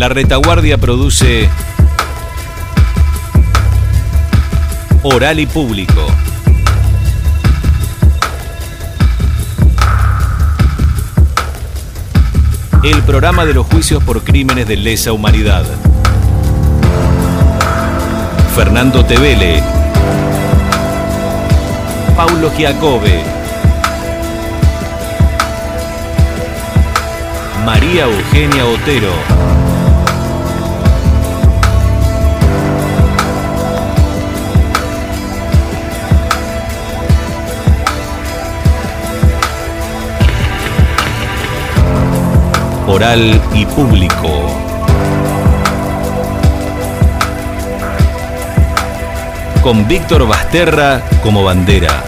La Retaguardia produce Oral y Público. El programa de los juicios por crímenes de lesa humanidad. Fernando Tevele, Paulo Giacobbe, María Eugenia Otero. Oral y Público. Con Víctor Basterra como bandera.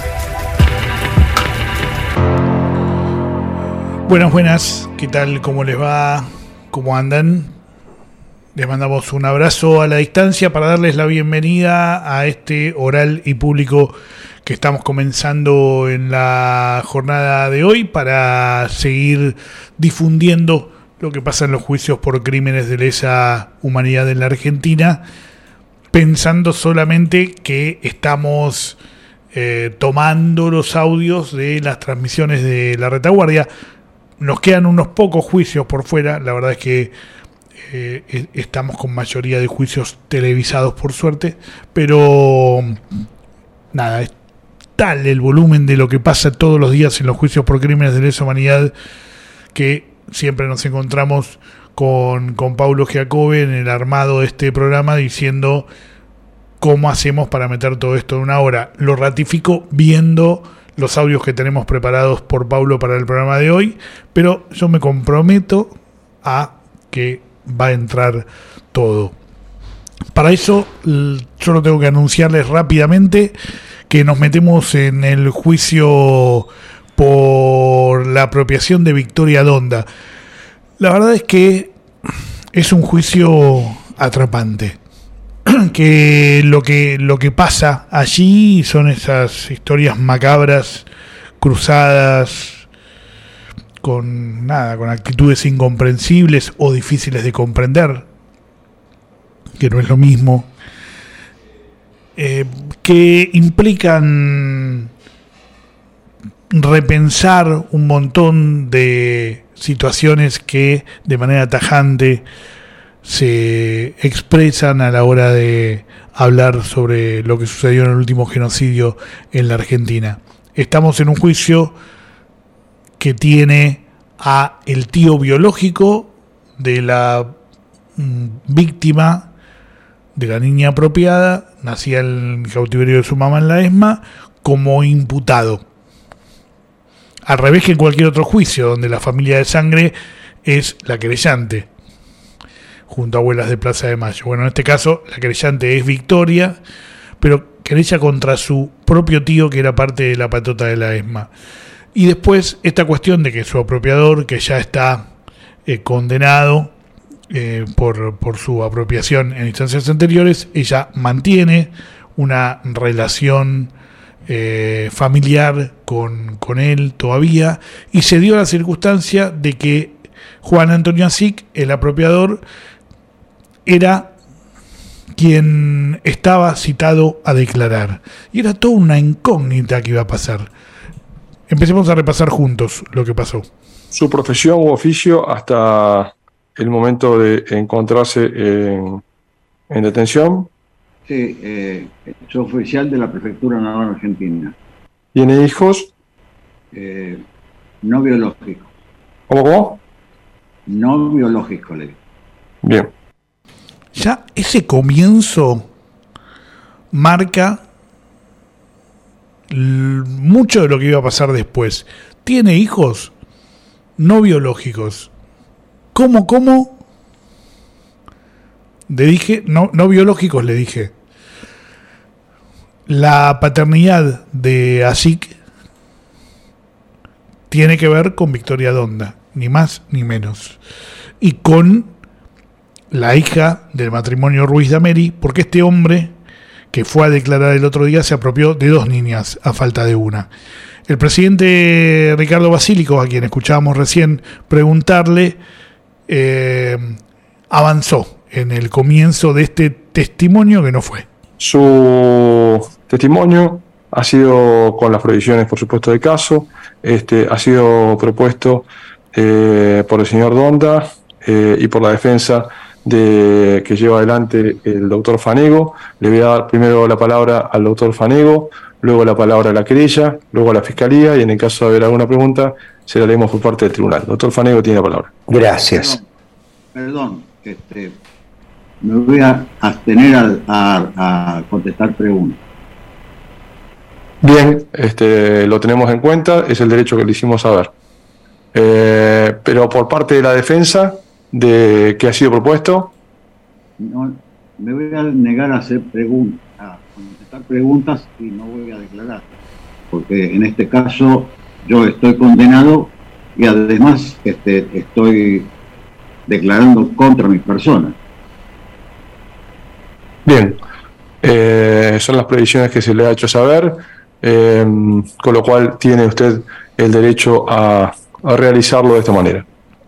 Buenas, ¿qué tal? ¿Cómo les va? ¿Cómo andan? Les mandamos un abrazo a la distancia para darles la bienvenida a este Oral y Público que estamos comenzando en la jornada de hoy para seguir difundiendo lo que pasa en los juicios por crímenes de lesa humanidad en la Argentina, pensando solamente que estamos tomando los audios de las transmisiones de la Retaguardia. Nos quedan unos pocos juicios por fuera, la verdad es que estamos con mayoría de juicios televisados por suerte, pero nada, es tal el volumen de lo que pasa todos los días en los juicios por crímenes de lesa humanidad que siempre nos encontramos con Paulo Giacobbe en el armado de este programa diciendo cómo hacemos para meter todo esto en una hora. Lo ratifico viendo los audios que tenemos preparados por Paulo para el programa de hoy, pero yo me comprometo a que va a entrar todo. Para eso, solo tengo que anunciarles rápidamente que nos metemos en el juicio por la apropiación de Victoria Donda. La verdad es que es un juicio atrapante. Que lo que pasa allí son esas historias macabras, cruzadas, con actitudes incomprensibles o difíciles de comprender, que no es lo mismo, que implican repensar un montón de situaciones que de manera tajante se expresan a la hora de hablar sobre lo que sucedió en el último genocidio en la Argentina. Estamos en un juicio que tiene a el tío biológico de la víctima, de la niña apropiada, nacida en el cautiverio de su mamá en la ESMA, como imputado. Al revés que en cualquier otro juicio, donde la familia de sangre es la querellante, junto a Abuelas de Plaza de Mayo. Bueno, en este caso, la querellante es Victoria, pero querella contra su propio tío, que era parte de la patota de la ESMA. Y después, esta cuestión de que su apropiador, que ya está condenado por su apropiación en instancias anteriores, ella mantiene una relación familiar con él todavía, y se dio la circunstancia de que Juan Antonio Asic, el apropiador, era quien estaba citado a declarar, y era toda una incógnita que iba a pasar. Empecemos a repasar juntos lo que pasó. Su profesión u oficio hasta el momento de encontrarse en detención. Sí, soy oficial de la Prefectura Naval Argentina. ¿Tiene hijos? No biológicos. ¿Cómo? No biológicos, le digo. Bien. Ya ese comienzo marca mucho de lo que iba a pasar después. ¿Tiene hijos? No biológicos. ¿Cómo? Le dije, no biológicos, le dije. La paternidad de Asic tiene que ver con Victoria Donda, ni más ni menos. Y con la hija del matrimonio Ruiz Dameri, porque este hombre que fue a declarar el otro día se apropió de 2 niñas a falta de una. El presidente Ricardo Basílico, a quien escuchábamos recién preguntarle, avanzó en el comienzo de este testimonio que no fue? Su testimonio ha sido, con las provisiones por supuesto del caso, ha sido propuesto por el señor Donda y por la defensa que lleva adelante el doctor Fanego. Le voy a dar primero la palabra al doctor Fanego, luego la palabra a la querella, luego a la fiscalía, y en el caso de haber alguna pregunta se la leemos por parte del tribunal. Doctor Fanego tiene la palabra. Gracias. Perdón, me voy a abstener a contestar preguntas. Bien, lo tenemos en cuenta, es el derecho que le hicimos saber. Pero por parte de la defensa, de que ha sido propuesto. No, me voy a negar a hacer preguntas, a contestar preguntas, y no voy a declarar, porque en este caso yo estoy condenado y además estoy declarando contra mi persona. Bien, son las previsiones que se le ha hecho saber, con lo cual tiene usted el derecho a realizarlo de esta manera.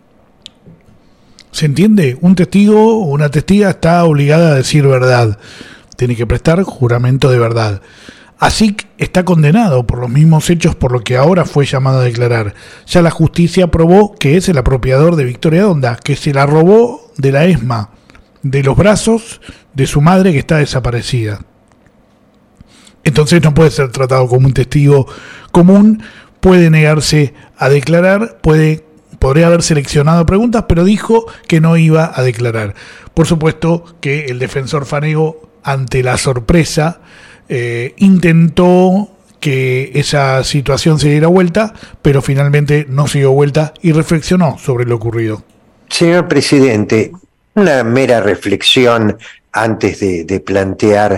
¿Se entiende? Un testigo o una testiga está obligada a decir verdad. Tiene que prestar juramento de verdad. Asic está condenado por los mismos hechos por lo que ahora fue llamado a declarar. Ya la justicia probó que es el apropiador de Victoria Donda, que se la robó de la ESMA, de los brazos de su madre que está desaparecida. Entonces no puede ser tratado como un testigo común, puede negarse a declarar, podría haber seleccionado preguntas, pero dijo que no iba a declarar. Por supuesto que el defensor Fanego, ante la sorpresa, intentó que esa situación se diera vuelta, pero finalmente no se dio vuelta y reflexionó sobre lo ocurrido. Señor presidente, una mera reflexión antes de plantear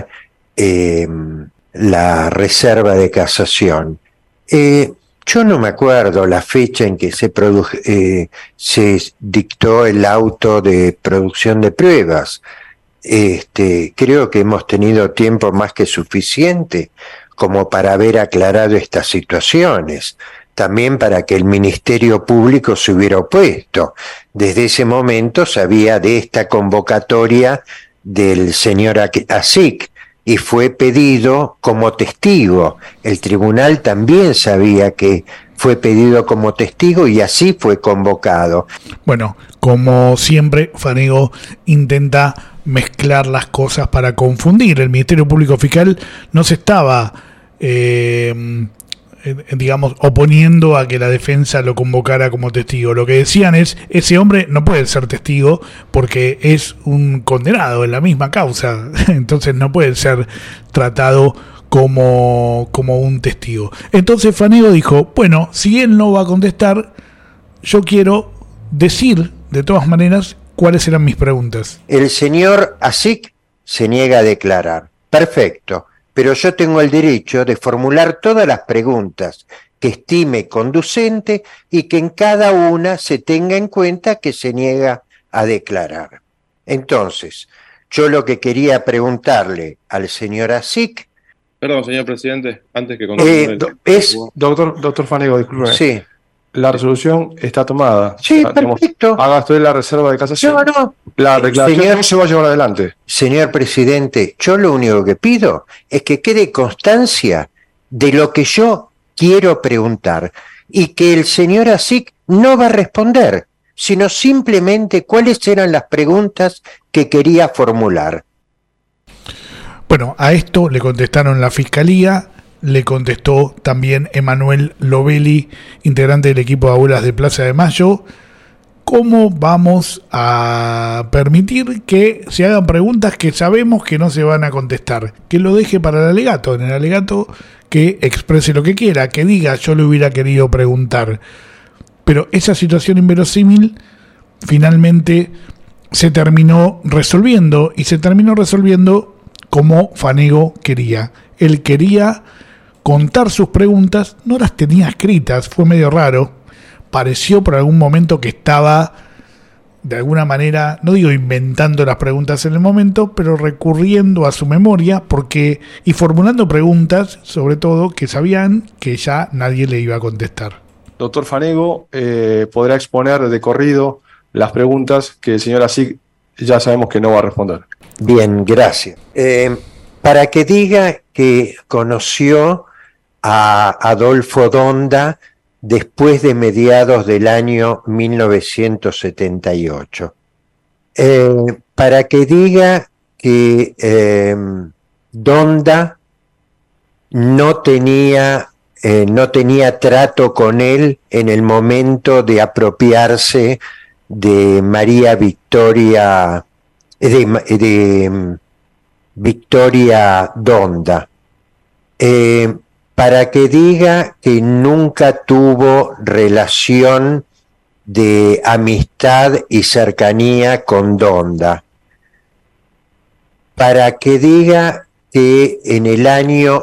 la reserva de casación. Yo no me acuerdo la fecha en que se dictó el auto de producción de pruebas. Creo que hemos tenido tiempo más que suficiente como para haber aclarado estas situaciones. También para que el Ministerio Público se hubiera opuesto. Desde ese momento sabía de esta convocatoria del señor Asic y fue pedido como testigo. El tribunal también sabía que fue pedido como testigo y así fue convocado. Bueno, como siempre, Fanego intenta mezclar las cosas para confundir. El Ministerio Público Fiscal no se estaba, oponiendo a que la defensa lo convocara como testigo. Lo que decían es, ese hombre no puede ser testigo porque es un condenado en la misma causa, entonces no puede ser tratado como un testigo. Entonces Fanego dijo, bueno, si él no va a contestar, yo quiero decir de todas maneras cuáles eran mis preguntas. El señor Asic se niega a declarar. Perfecto. Pero yo tengo el derecho de formular todas las preguntas que estime conducente y que en cada una se tenga en cuenta que se niega a declarar. Entonces, yo lo que quería preguntarle al señor Asic... Perdón, señor presidente, antes que continúe... Doctor Fanego, disculpe. Sí. La resolución está tomada. Sí, perfecto. Haga usted la reserva de casación. No. La declaración Señor, no se va a llevar adelante. Señor presidente, yo lo único que pido es que quede constancia de lo que yo quiero preguntar y que el señor Asic no va a responder, sino simplemente cuáles eran las preguntas que quería formular. Bueno, a esto le contestaron la Fiscalía, le contestó también Emanuel Lovelli, integrante del equipo de abuelas de Plaza de Mayo. ¿Cómo vamos a permitir que se hagan preguntas que sabemos que no se van a contestar? Que lo deje para el alegato, en el alegato que exprese lo que quiera, que diga yo le hubiera querido preguntar. Pero esa situación inverosímil finalmente se terminó resolviendo, y se terminó resolviendo como Fanego quería. Él quería contar sus preguntas, no las tenía escritas, fue medio raro. Pareció por algún momento que estaba, de alguna manera, no digo inventando las preguntas en el momento, pero recurriendo a su memoria y formulando preguntas, sobre todo, que sabían que ya nadie le iba a contestar. Doctor Fanego podrá exponer de corrido las preguntas que el señor Asic ya sabemos que no va a responder. Bien, gracias. Para que diga que conoció a Adolfo Donda después de mediados del año 1978. Para que diga que Donda no tenía trato con él en el momento de apropiarse de María Victoria, de Victoria Donda. Para que diga que nunca tuvo relación de amistad y cercanía con Donda. Para que diga que en el año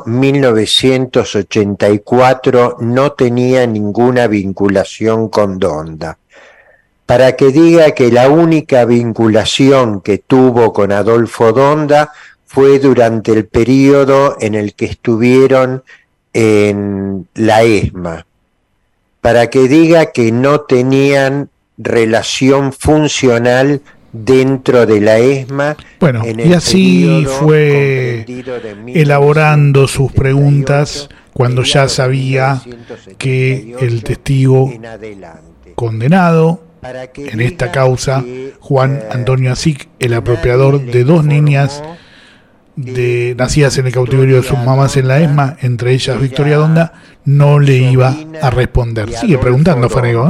1984 no tenía ninguna vinculación con Donda. Para que diga que la única vinculación que tuvo con Adolfo Donda fue durante el periodo en el que estuvieron en la ESMA. Para que diga que no tenían relación funcional dentro de la ESMA. Bueno, y así fue elaborando sus preguntas cuando ya sabía que el testigo condenado en esta causa, Juan Antonio Asic, el apropiador de dos niñas nacidas en el cautiverio de sus mamás en la ESMA, entre ellas Victoria Donda, no le iba a responder. Sigue preguntando, Fanego.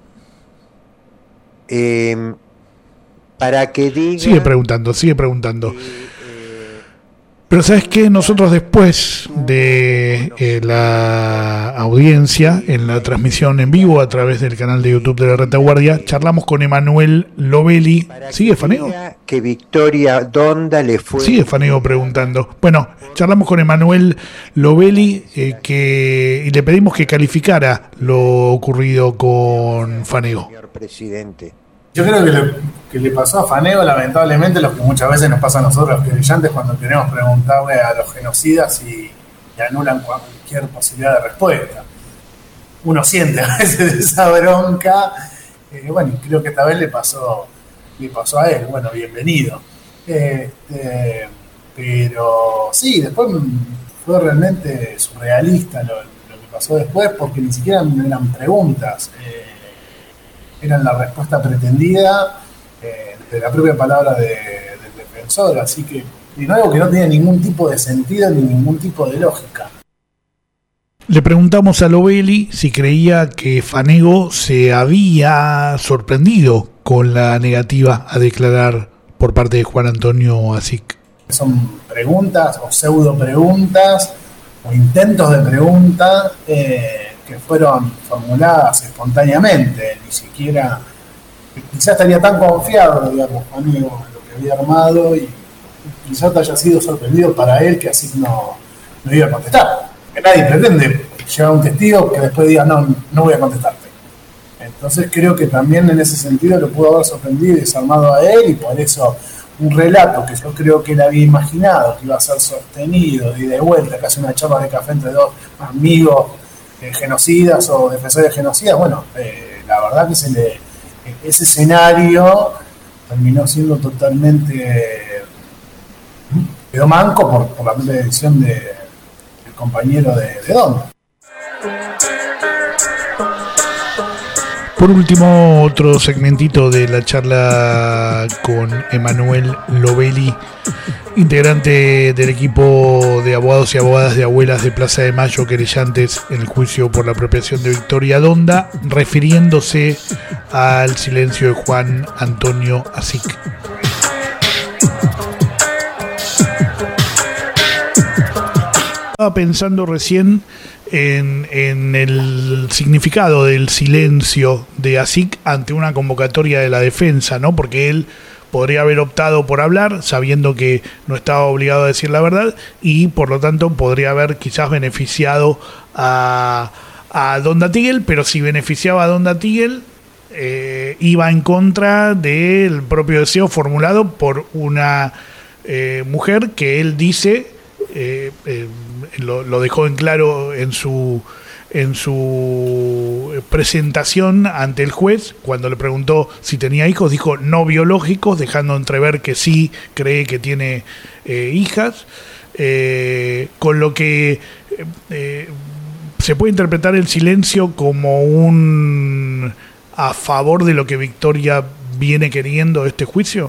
Para que diga... Sigue preguntando. Pero ¿sabes qué? Nosotros después de la audiencia, en la transmisión en vivo a través del canal de YouTube de la Retaguardia, charlamos con Emanuel Lovelli. ¿Sigue, Fanego? Que Victoria Donda le fue... Sigue, Fanego, preguntando. Bueno, charlamos con Emanuel Lovelli y le pedimos que calificara lo ocurrido con Fanego. Señor presidente. Yo creo que le pasó a Fanego, lamentablemente, lo que muchas veces nos pasa a nosotros los querellantes cuando queremos preguntarle a los genocidas y anulan cualquier posibilidad de respuesta. Uno siente a veces esa bronca. Bueno, creo que esta vez le pasó a él. Bueno, bienvenido. Pero sí, después fue realmente surrealista lo que pasó después, porque ni siquiera eran preguntas. Eran la respuesta pretendida de la propia palabra del defensor, así que y algo que no tiene ningún tipo de sentido ni ningún tipo de lógica. Le preguntamos a Lovelli si creía que Fanego se había sorprendido con la negativa a declarar por parte de Juan Antonio Asic. Son preguntas o pseudo preguntas o intentos de preguntas que fueron formuladas espontáneamente, ni siquiera, quizás estaría tan confiado, digamos, Fanego, en lo que había armado y quizás haya sido sorprendido para él que así no iba a contestar. Que nadie pretende llevar a un testigo que después diga no voy a contestarte. Entonces creo que también en ese sentido lo pudo haber sorprendido y desarmado a él, y por eso un relato que yo creo que él había imaginado que iba a ser sostenido y de vuelta, casi una charla de café entre dos amigos genocidas o defensores de genocidas, bueno, la verdad que ese escenario terminó siendo totalmente quedó manco por la propia decisión del compañero de Donda. Por último, otro segmentito de la charla con Emanuel Lovelli, integrante del equipo de abogados y abogadas de Abuelas de Plaza de Mayo, querellantes en el juicio por la apropiación de Victoria Donda, refiriéndose al silencio de Juan Antonio Asic. Estaba pensando recién en el significado del silencio de Asic ante una convocatoria de la defensa, ¿no? Porque él podría haber optado por hablar, sabiendo que no estaba obligado a decir la verdad, y por lo tanto podría haber quizás beneficiado a Donda Tigel, pero si beneficiaba a Donda Tigel, iba en contra del propio deseo formulado por una mujer que él dice... lo dejó en claro en su en su presentación ante el juez, cuando le preguntó si tenía hijos, dijo no biológicos, dejando entrever que sí cree que tiene hijas, con lo que se puede interpretar el silencio como un a favor de lo que Victoria viene queriendo este juicio.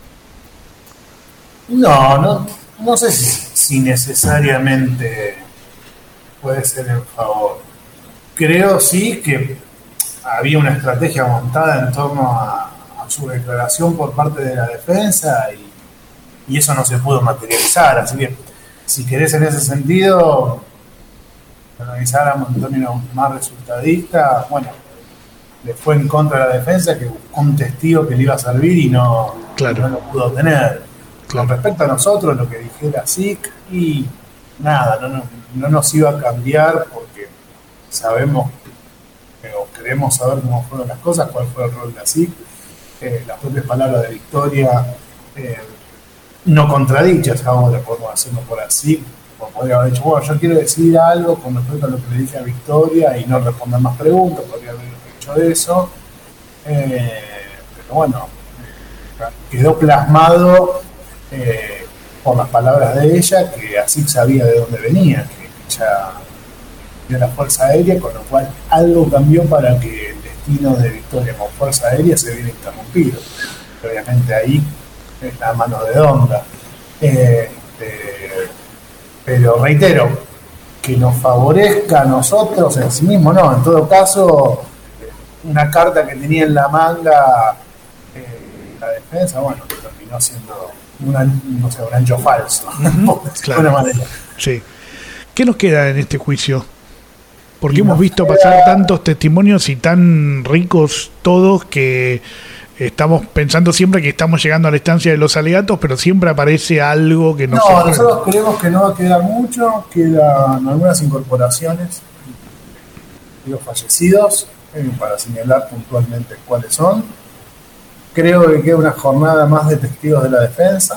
No sé si necesariamente puede ser en favor. Creo sí que había una estrategia montada en torno a su declaración por parte de la defensa y eso no se pudo materializar. Así que, si querés en ese sentido, analizáramos en términos más resultadistas, bueno, le fue en contra de la defensa que buscó un testigo que le iba a servir y no lo pudo obtener. Con respecto a nosotros, lo que dijera SIC, y nada, no nos iba a cambiar porque sabemos o queremos saber cómo fueron las cosas, cuál fue el rol de la SIC. Las propias palabras de Victoria no contradichas, ahora podemos hacerlo por la SIC, podría haber dicho, bueno, yo quiero decir algo con respecto a lo que le dije a Victoria y no responder más preguntas, podría haber hecho eso, pero bueno, quedó plasmado por las palabras de ella que así sabía de dónde venía, que ella dio la Fuerza Aérea, con lo cual algo cambió para que el destino de Victoria con Fuerza Aérea se viera interrumpido. Obviamente ahí es la mano de Donda. Pero reitero, que nos favorezca a nosotros en sí mismo, no. En todo caso, una carta que tenía en la manga la defensa, bueno, terminó siendo un ancho falso. De alguna manera. Sí. ¿Qué nos queda en este juicio? Porque hemos visto pasar tantos testimonios y tan ricos todos que estamos pensando siempre que estamos llegando a la instancia de los alegatos, pero siempre aparece algo que no se puede. Nosotros creemos que no queda mucho, quedan algunas incorporaciones de los fallecidos, para señalar puntualmente cuáles son. Creo que queda una jornada más de testigos de la defensa,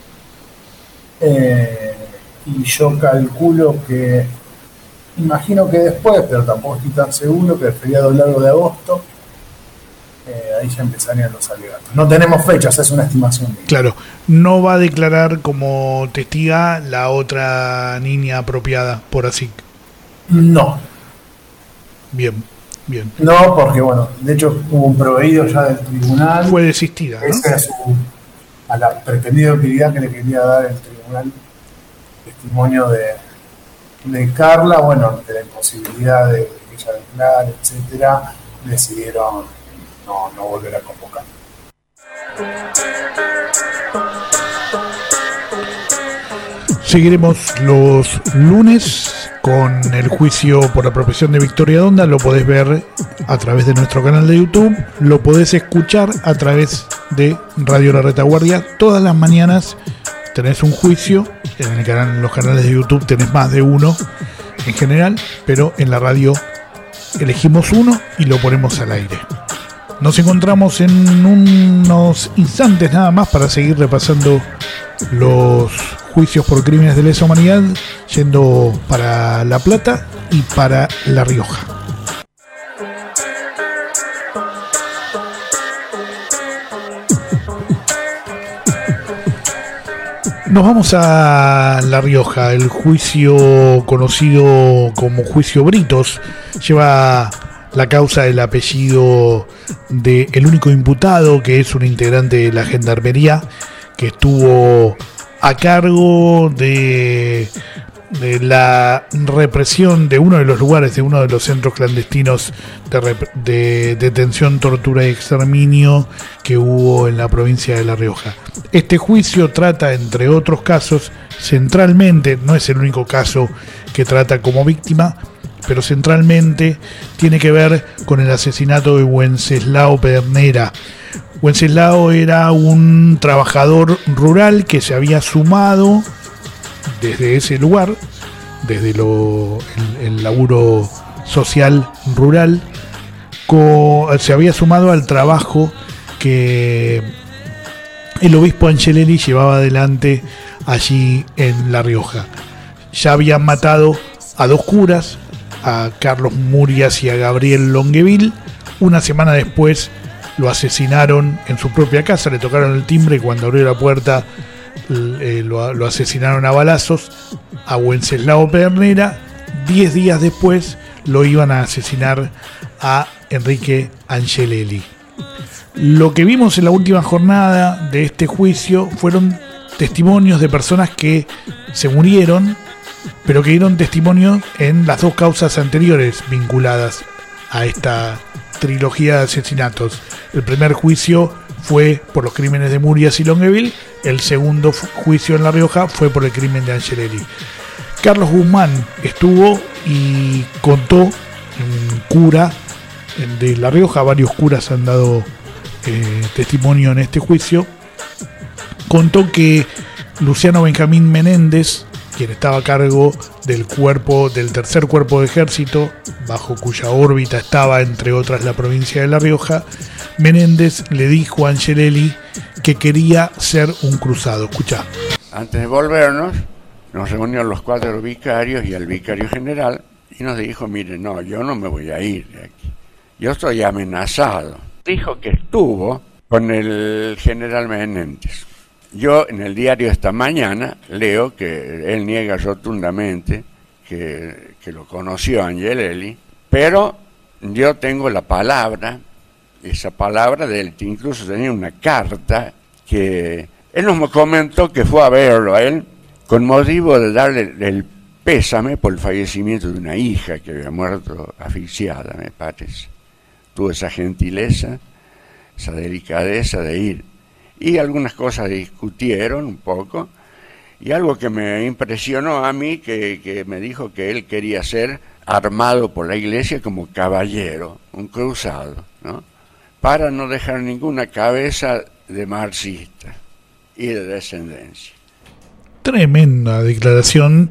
y yo calculo que, imagino que después, pero tampoco estoy tan seguro, que el feriado largo de agosto, ahí ya empezarían los alegatos. No tenemos fechas, es una estimación. Claro, no va a declarar como testiga la otra niña apropiada por ASIC. No. Bien. No, porque bueno, de hecho hubo un proveído ya del tribunal. Fue desistida, ¿no? Esa es a la pretendida utilidad que le quería dar el tribunal, testimonio de Carla, bueno, ante la imposibilidad de que ella declare, etcétera, decidieron no volver a convocar. Seguiremos los lunes con el juicio por apropiación de Victoria Donda. Lo podés ver a través de nuestro canal de YouTube, lo podés escuchar a través de Radio La Retaguardia. Todas las mañanas tenés un juicio. En los canales de YouTube tenés más de uno en general, pero en la radio elegimos uno y lo ponemos al aire. Nos encontramos en unos instantes nada más para seguir repasando los juicios por crímenes de lesa humanidad, yendo para La Plata y para La Rioja. Nos vamos a La Rioja. El juicio conocido como juicio Britos lleva la causa del apellido del único imputado, que es un integrante de la Gendarmería, que estuvo a cargo de la represión de uno de los lugares, de uno de los centros clandestinos de detención, tortura y exterminio que hubo en la provincia de La Rioja. Este juicio trata, entre otros casos, centralmente, no es el único caso que trata como víctima, pero centralmente tiene que ver con el asesinato de Wenceslao Pedernera. Wenceslao era un trabajador rural que se había sumado desde ese lugar, desde el laburo social rural, se había sumado al trabajo que el obispo Angelelli llevaba adelante allí en La Rioja. Ya habían matado a 2 curas, a Carlos Murias y a Gabriel Longueville. Una semana después lo asesinaron en su propia casa, le tocaron el timbre y cuando abrió la puerta lo asesinaron a balazos. A Wenceslao Pedernera, 10 días después, lo iban a asesinar a Enrique Angelelli. Lo que vimos en la última jornada de este juicio fueron testimonios de personas que se murieron, pero que dieron testimonio en las dos causas anteriores vinculadas a esta trilogía de asesinatos. El primer juicio fue por los crímenes de Murias y Longueville, el segundo juicio en La Rioja fue por el crimen de Angelelli. Carlos Guzmán estuvo y contó, un cura de La Rioja, varios curas han dado testimonio en este juicio, contó que Luciano Benjamín Menéndez, quien estaba a cargo del tercer cuerpo de ejército, bajo cuya órbita estaba entre otras la provincia de La Rioja, Menéndez le dijo a Angelelli que quería ser un cruzado. Escuchá. Antes de volvernos, nos reunieron los 4 vicarios y el vicario general y nos dijo, mire, no, yo no me voy a ir de aquí, yo estoy amenazado. Dijo que estuvo con el general Menéndez. Yo en el diario esta mañana leo que él niega rotundamente que lo conoció a Angelelli, pero yo tengo la palabra, esa palabra de él, que incluso tenía una carta que él nos comentó que fue a verlo a él con motivo de darle el pésame por el fallecimiento de una hija que había muerto asfixiada, me parece. Tuvo esa gentileza, esa delicadeza de ir. Y algunas cosas discutieron un poco, y algo que me impresionó a mí, que me dijo que él quería ser armado por la iglesia como caballero, un cruzado, ¿no? Para no dejar ninguna cabeza de marxista y de descendencia. Tremenda declaración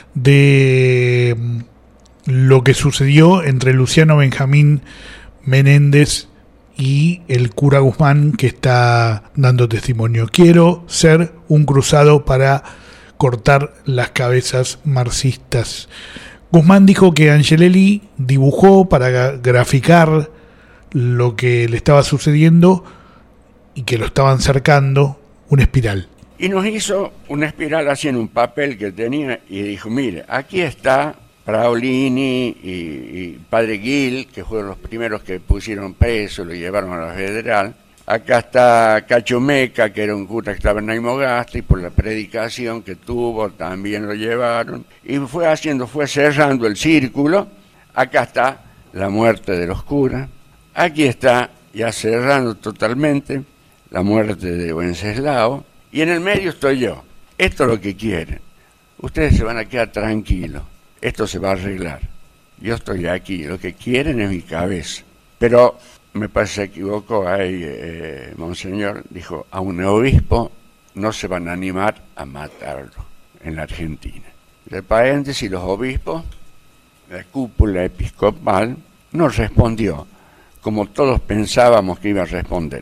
de lo que sucedió entre Luciano Benjamín Menéndez y el cura Guzmán, que está dando testimonio. Quiero ser un cruzado para cortar las cabezas marxistas. Guzmán dijo que Angelelli dibujó para graficar lo que le estaba sucediendo y que lo estaban cercando una espiral. Y nos hizo una espiral así en un papel que tenía y dijo, mire, aquí está Praolini y Padre Gil, que fueron los primeros que pusieron preso, lo llevaron a la Federal. Acá está Cachomeca, que era un cura que estaba en Naimogasta, y por la predicación que tuvo también lo llevaron. Y fue cerrando el círculo. Acá está la muerte de los curas. Aquí está, ya cerrando totalmente, la muerte de Wenceslao. Y en el medio estoy yo. Esto es lo que quieren. Ustedes se van a quedar tranquilos. Esto se va a arreglar. Yo estoy aquí. Lo que quieren es mi cabeza. Pero me parece que se equivocó ahí, Monseñor. Dijo, a un obispo no se van a animar a matarlo en la Argentina. De paréntesis, los obispos, la cúpula episcopal, no respondió como todos pensábamos que iba a responder.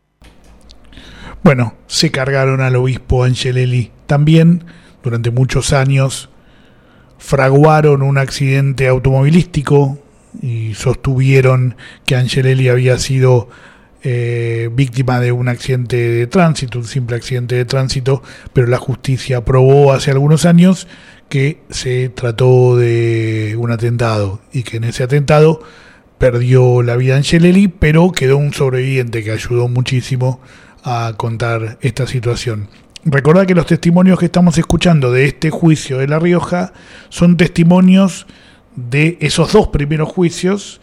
Bueno, se cargaron al obispo Angelelli. También, durante muchos años, fraguaron un accidente automovilístico y sostuvieron que Angelelli había sido víctima de un accidente de tránsito, un simple accidente de tránsito, pero la justicia probó hace algunos años que se trató de un atentado y que en ese atentado perdió la vida Angelelli, pero quedó un sobreviviente que ayudó muchísimo a contar esta situación. Recordad que los testimonios que estamos escuchando de este juicio de La Rioja son testimonios de esos dos primeros juicios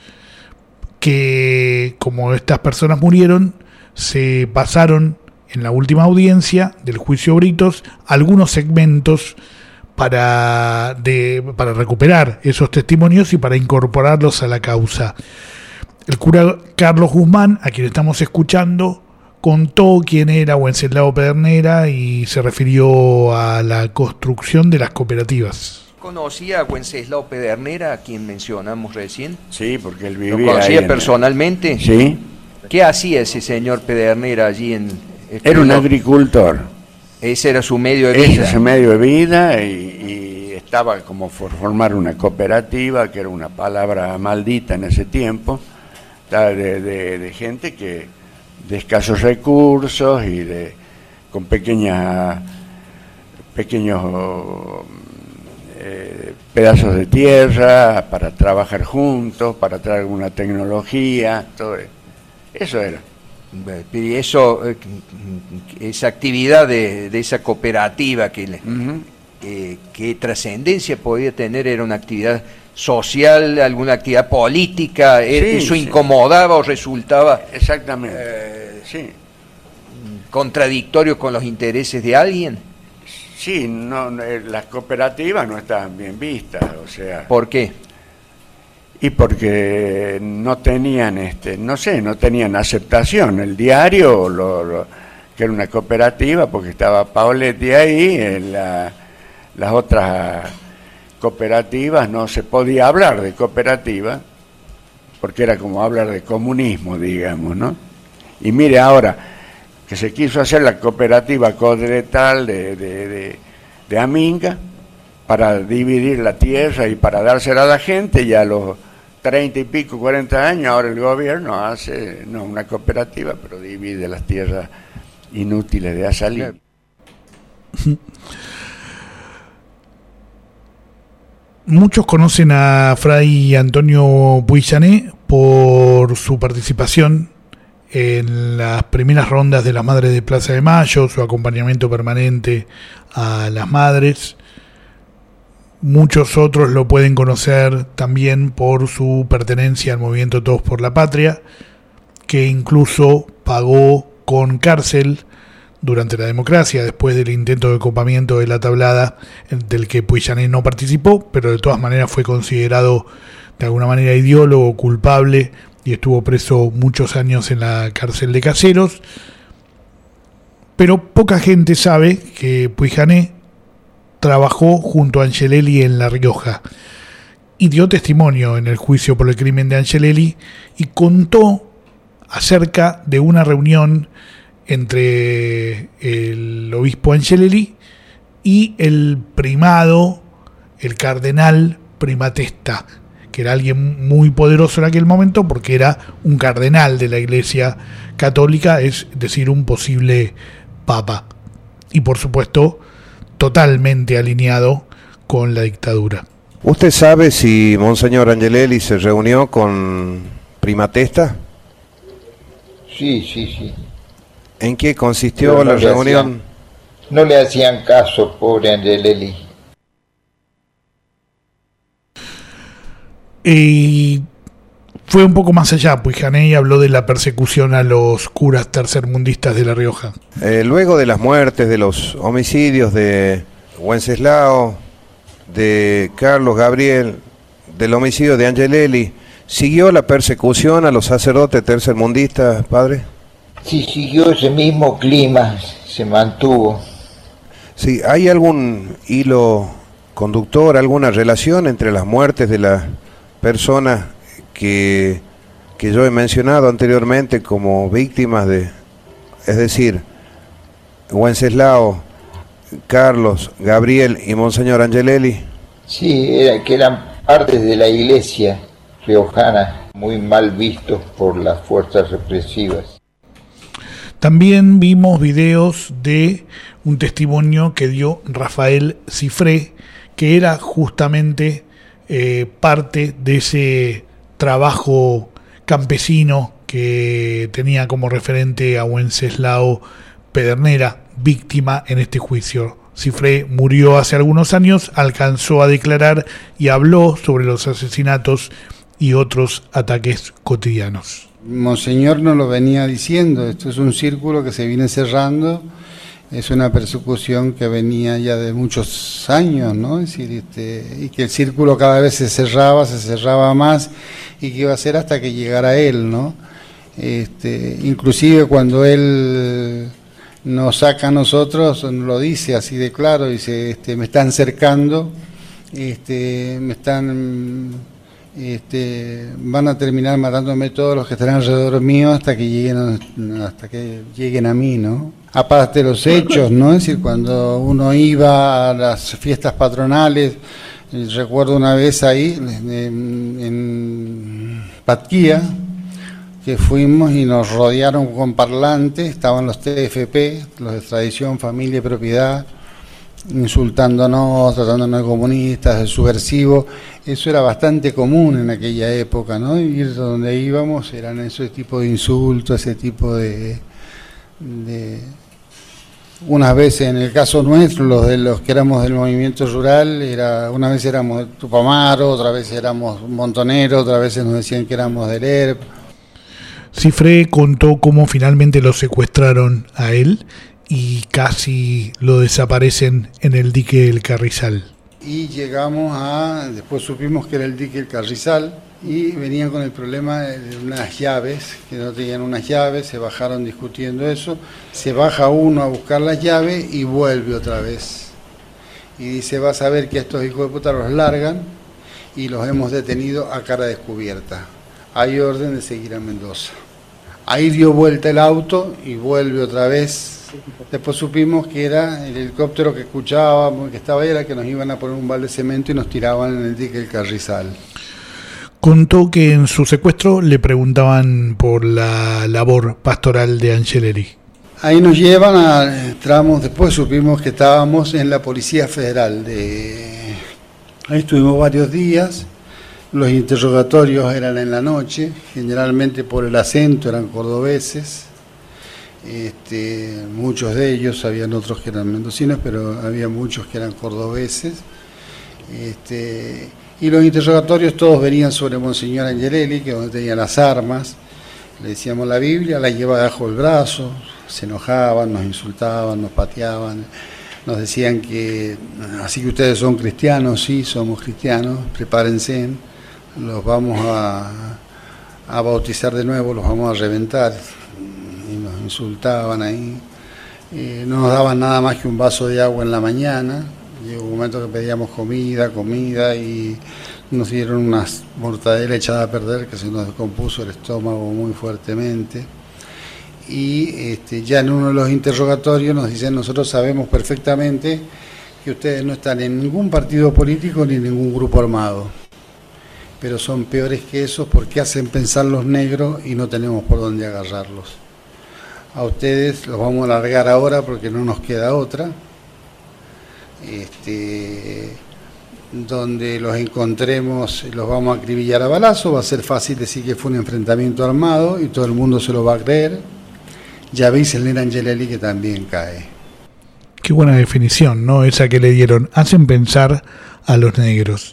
que, como estas personas murieron, se pasaron en la última audiencia del juicio Britos algunos segmentos para recuperar esos testimonios y para incorporarlos a la causa. El cura Carlos Guzmán, a quien estamos escuchando, contó quién era Wenceslao Pedernera y se refirió a la construcción de las cooperativas. ¿Conocía a Wenceslao Pedernera, a quien mencionamos recién? Sí, porque él vivía. ¿Lo conocía personalmente? Sí. ¿Qué hacía ese señor Pedernera allí en... Era un agricultor. Ese era su medio de vida. Ese es su medio de vida y estaba como por formar una cooperativa, que era una palabra maldita en ese tiempo, de gente que de escasos recursos y con pequeños pedazos de tierra para trabajar juntos, para traer alguna tecnología, todo eso era. Y eso, esa actividad de esa cooperativa, ¿qué trascendencia podía tener? ¿Era una actividad social, alguna actividad política? ¿Eso incomodaba o resultaba exactamente contradictorio con los intereses de alguien? Sí, las cooperativas no estaban bien vistas, o sea. ¿Por qué? Y porque no tenían, no tenían aceptación. El diario, que era una cooperativa, porque estaba Paoletti ahí, las otras cooperativas no se podía hablar de cooperativa, porque era como hablar de comunismo, digamos, ¿no? Y mire ahora, que se quiso hacer la cooperativa Codretal de Aminga, para dividir la tierra y para dársela a la gente, y a los 30 y pico, 40 años, ahora el gobierno hace, no una cooperativa, pero divide las tierras inútiles de Azalí. Muchos conocen a Fray Antonio Puillané por su participación en las primeras rondas de las Madres de Plaza de Mayo, su acompañamiento permanente a las madres. Muchos otros lo pueden conocer también por su pertenencia al movimiento Todos por la Patria, que incluso pagó con cárcel durante la democracia, después del intento de copamiento de la Tablada, del que Puillané no participó, pero de todas maneras fue considerado de alguna manera ideólogo, culpable, y estuvo preso muchos años en la cárcel de Caseros. Pero poca gente sabe que Puillané trabajó junto a Angelelli en La Rioja y dio testimonio en el juicio por el crimen de Angelelli y contó acerca de una reunión entre el obispo Angelelli y el primado, el cardenal Primatesta, que era alguien muy poderoso en aquel momento porque era un cardenal de la Iglesia Católica, es decir, un posible papa, y por supuesto totalmente alineado con la dictadura. ¿Usted sabe si Monseñor Angelelli se reunió con Primatesta? Sí. ¿En qué consistió la reunión? No le hacían caso, pobre Angelelli. Y fue un poco más allá, Puillané habló de la persecución a los curas tercermundistas de La Rioja. Luego de las muertes, de los homicidios de Wenceslao, de Carlos Gabriel, del homicidio de Angelelli, ¿siguió la persecución a los sacerdotes tercermundistas, padre? Sí, siguió ese mismo clima, se mantuvo. Sí, ¿hay algún hilo conductor, alguna relación entre las muertes de las personas que yo he mencionado anteriormente como víctimas es decir, Wenceslao, Carlos, Gabriel y Monseñor Angelelli? Sí, que eran partes de la iglesia riojana, muy mal vistos por las fuerzas represivas. También vimos videos de un testimonio que dio Rafael Cifré, que era justamente parte de ese trabajo campesino que tenía como referente a Wenceslao Pedernera, víctima en este juicio. Cifré murió hace algunos años, alcanzó a declarar y habló sobre los asesinatos y otros ataques cotidianos. Monseñor nos lo venía diciendo, esto es un círculo que se viene cerrando, es una persecución que venía ya de muchos años, ¿no? Es decir, y que el círculo cada vez se cerraba más, y que iba a ser hasta que llegara él, ¿no? Inclusive cuando él nos saca a nosotros, nos lo dice así de claro, dice, me están cercando, me están van a terminar matándome todos los que están alrededor mío hasta que lleguen a mí, ¿no? Aparte de los hechos, ¿no? Es decir, cuando uno iba a las fiestas patronales, recuerdo una vez ahí en Patquía, que fuimos y nos rodearon con parlantes, estaban los TFP, los de tradición, familia y propiedad, insultándonos, tratándonos de comunistas, de subversivos. Eso era bastante común en aquella época, ¿no? Ir donde íbamos eran ese tipo de insultos, ese tipo de unas veces, en el caso nuestro, los que éramos del movimiento rural, una vez éramos de Tupamaro, otra vez éramos montoneros, otra vez nos decían que éramos del ERP. Cifré contó cómo finalmente lo secuestraron a él y casi lo desaparecen en el dique El Carrizal. Y después supimos que era el dique El Carrizal, y venían con el problema de unas llaves, que no tenían unas llaves, se bajaron discutiendo eso, se baja uno a buscar las llaves y vuelve otra vez. Y dice, vas a ver que estos hijos de puta los largan y los hemos detenido a cara descubierta. Hay orden de seguir a Mendoza. Ahí dio vuelta el auto y vuelve otra vez. Después supimos que era el helicóptero que escuchábamos, que estaba ahí, era que nos iban a poner un balde de cemento y nos tiraban en el dique El Carrizal. Contó que en su secuestro le preguntaban por la labor pastoral de Angelelli. Ahí nos llevan entramos, después supimos que estábamos en la Policía Federal. Ahí estuvimos varios días, los interrogatorios eran en la noche, generalmente por el acento eran cordobeses, muchos de ellos, habían otros que eran mendocinos, pero había muchos que eran cordobeses. Y los interrogatorios todos venían sobre Monseñor Angelelli, que donde tenía las armas. Le decíamos la Biblia, la lleva debajo del brazo, se enojaban, nos insultaban, nos pateaban, nos decían que, así que ustedes son cristianos, sí, somos cristianos, prepárense, los vamos a bautizar de nuevo, los vamos a reventar. Y nos insultaban ahí. No nos daban nada más que un vaso de agua en la mañana. Llegó un momento que pedíamos comida y nos dieron una mortadela echada a perder que se nos descompuso el estómago muy fuertemente. Y ya en uno de los interrogatorios nos dicen, nosotros sabemos perfectamente que ustedes no están en ningún partido político ni en ningún grupo armado, pero son peores que esos porque hacen pensar los negros y no tenemos por dónde agarrarlos. A ustedes los vamos a largar ahora porque no nos queda otra. Donde los encontremos los vamos a acribillar a balazo, va a ser fácil decir que fue un enfrentamiento armado y todo el mundo se lo va a creer. Ya veis el Nera Angelelli que también cae. Qué buena definición, ¿no? Esa que le dieron. Hacen pensar a los negros.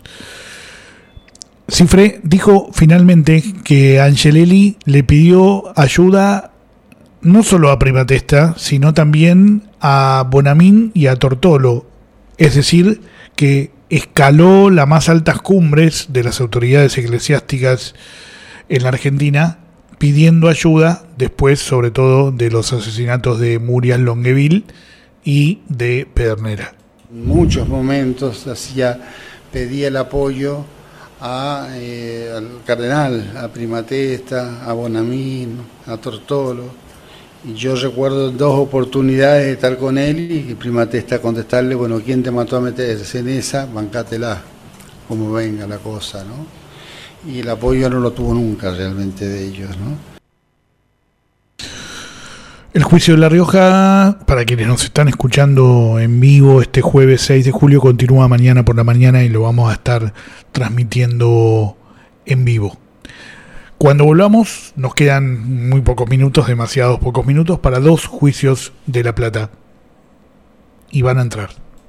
Cifré dijo finalmente que Angelelli le pidió ayuda no solo a Primatesta, sino también a Bonamín y a Tortolo. Es decir, que escaló las más altas cumbres de las autoridades eclesiásticas en la Argentina pidiendo ayuda, después sobre todo de los asesinatos de Murias Longueville y de Pedernera. En muchos momentos pedía el apoyo al cardenal, a Primatesta, a Bonamín, a Tortolo. Y yo recuerdo 2 oportunidades de estar con él y Primatesta contestarle, bueno, ¿quién te mató a meterse en esa? Bancátela, como venga la cosa, ¿no? Y el apoyo no lo tuvo nunca realmente de ellos, ¿no? El juicio de La Rioja, para quienes nos están escuchando en vivo este jueves 6 de julio, continúa mañana por la mañana y lo vamos a estar transmitiendo en vivo. Cuando volvamos, nos quedan muy pocos minutos, demasiados pocos minutos, para 2 juicios de La Plata. Y van a entrar.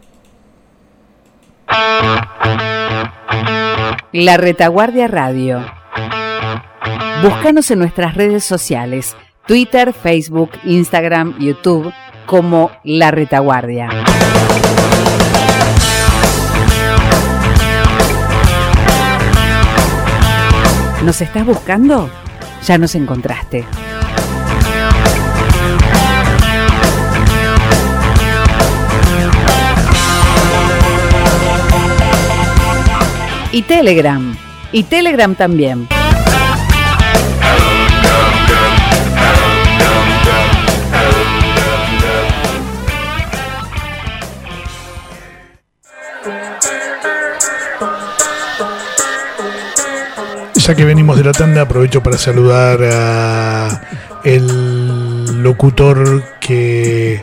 La Retaguardia Radio. Búscanos en nuestras redes sociales, Twitter, Facebook, Instagram, YouTube, como La Retaguardia. ¿Nos estás buscando? Ya nos encontraste. Y Telegram, y Telegram también. Ya que venimos de la tanda, aprovecho para saludar a el locutor que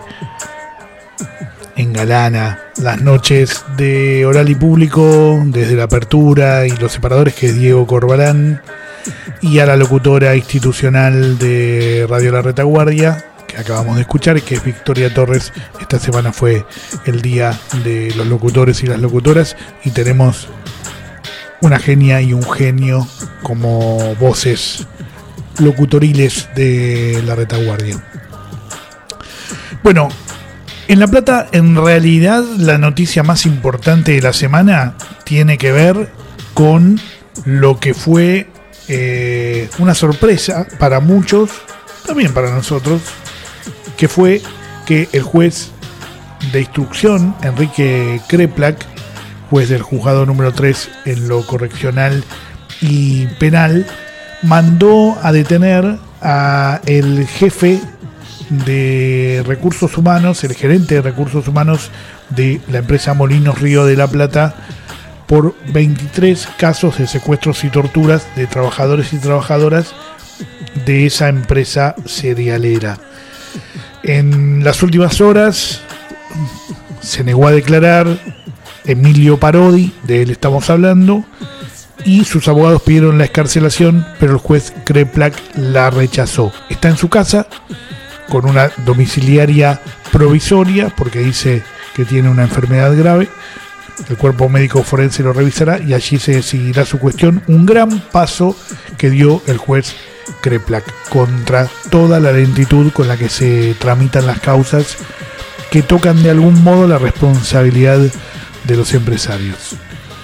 engalana las noches de Oral y Público desde la apertura y los separadores, que es Diego Corbalán, y a la locutora institucional de Radio La Retaguardia, que acabamos de escuchar, que es Victoria Torres. Esta semana fue el día de los locutores y las locutoras, y tenemos una genia y un genio como voces locutoriles de La Retaguardia. Bueno, en La Plata, en realidad, la noticia más importante de la semana tiene que ver con lo que fue una sorpresa para muchos, también para nosotros, que fue que el juez de instrucción, Enrique Kreplak, juez del juzgado número 3 en lo correccional y penal, mandó a detener a el jefe de recursos humanos, el gerente de recursos humanos de la empresa Molinos Río de la Plata, por 23 casos de secuestros y torturas de trabajadores y trabajadoras de esa empresa cerealera. En las últimas horas se negó a declarar Emilio Parodi, de él estamos hablando, y sus abogados pidieron la excarcelación, pero el juez Kreplak la rechazó. Está en su casa con una domiciliaria provisoria porque dice que tiene una enfermedad grave. El cuerpo médico forense lo revisará y allí se decidirá su cuestión. Un gran paso que dio el juez Kreplak contra toda la lentitud con la que se tramitan las causas que tocan de algún modo la responsabilidad de los empresarios.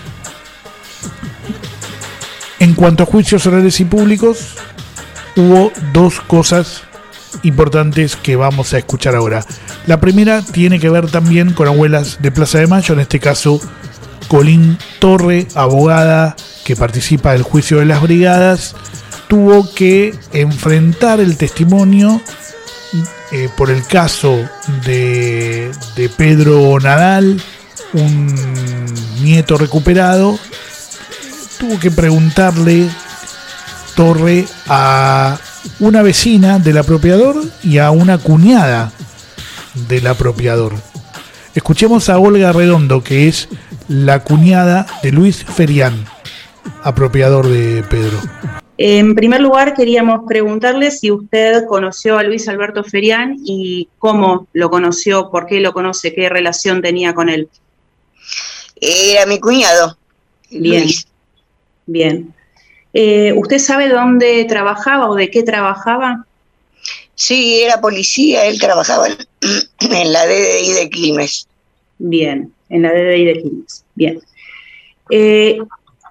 En cuanto a juicios orales y públicos, hubo dos cosas importantes que vamos a escuchar ahora. La primera tiene que ver también con abuelas de Plaza de Mayo, en este caso Colín Torre, abogada que participa del juicio de las brigadas, tuvo que enfrentar el testimonio por el caso de Pedro Nadal, un nieto recuperado. Tuvo que preguntarle Torre a una vecina del apropiador y a una cuñada del apropiador. Escuchemos a Olga Redondo, que es la cuñada de Luis Ferián, apropiador de Pedro. En primer lugar, queríamos preguntarle si usted conoció a Luis Alberto Ferián y cómo lo conoció, por qué lo conoce, qué relación tenía con él. Era mi cuñado. Bien. Luis. Bien. ¿Usted sabe dónde trabajaba o de qué trabajaba? Sí, era policía, él trabajaba en la DDI de Quilmes. Bien, en la DDI de Quilmes. Bien. Él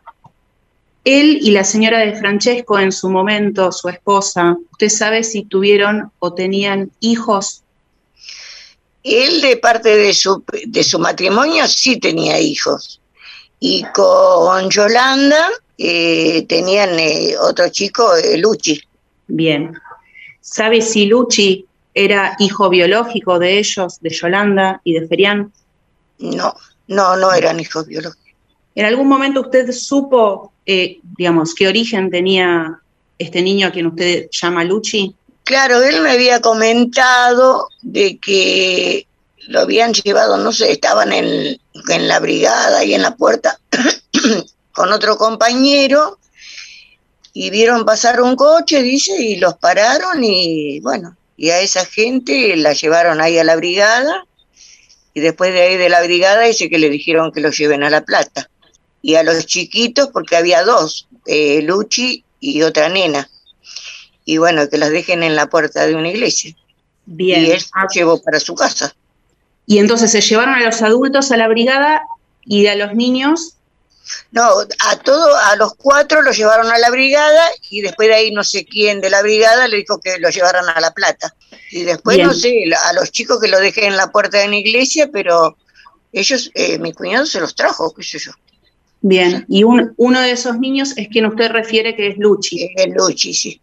y la señora de Francesco, en su momento, su esposa, ¿usted sabe si tuvieron o tenían hijos? Él, de parte de su matrimonio, sí tenía hijos. Y con Yolanda tenían otro chico, Luchi. Bien. ¿Sabe si Luchi era hijo biológico de ellos, de Yolanda y de Ferián? No eran hijos biológicos. ¿En algún momento usted supo, digamos, qué origen tenía este niño a quien usted llama Luchi? Claro, él me había comentado de que lo habían llevado, no sé, estaban en la brigada y en la puerta con otro compañero y vieron pasar un coche, dice, y los pararon y bueno, y a esa gente la llevaron ahí a la brigada y después de ahí de la brigada dice que le dijeron que los lleven a La Plata. Y a los chiquitos, porque había dos, Luchi y otra nena. Y bueno, que las dejen en la puerta de una iglesia. Bien. Y él se llevó para su casa. Y entonces se llevaron a los adultos a la brigada y a los niños. No, a los cuatro los llevaron a la brigada y después de ahí no sé quién de la brigada le dijo que los llevaran a La Plata. Y después Bien. no sé, a los chicos que los dejen en la puerta de una iglesia, pero ellos, mi cuñado se los trajo, qué sé yo. Bien, y uno de esos niños es quien usted refiere que es Luchi. Es Luchi, sí.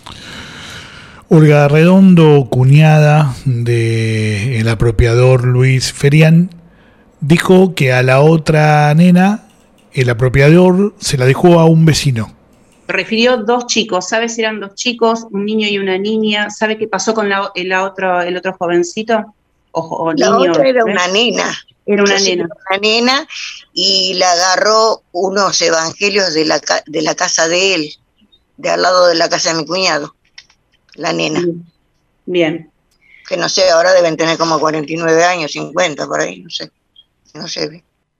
Olga Arredondo, cuñada del apropiador Luis Ferián, dijo que a la otra nena el apropiador se la dejó a un vecino. Refirió 2 chicos, ¿sabe si eran 2 chicos, un niño y una niña? ¿Sabe qué pasó con el otro jovencito? La niño, otra era una nena. Era una nena. Una nena, y la agarró unos evangelios de la casa de él, de al lado de la casa de mi cuñado, la nena. Bien. Que no sé, ahora deben tener como 49 años, 50 por ahí, no sé.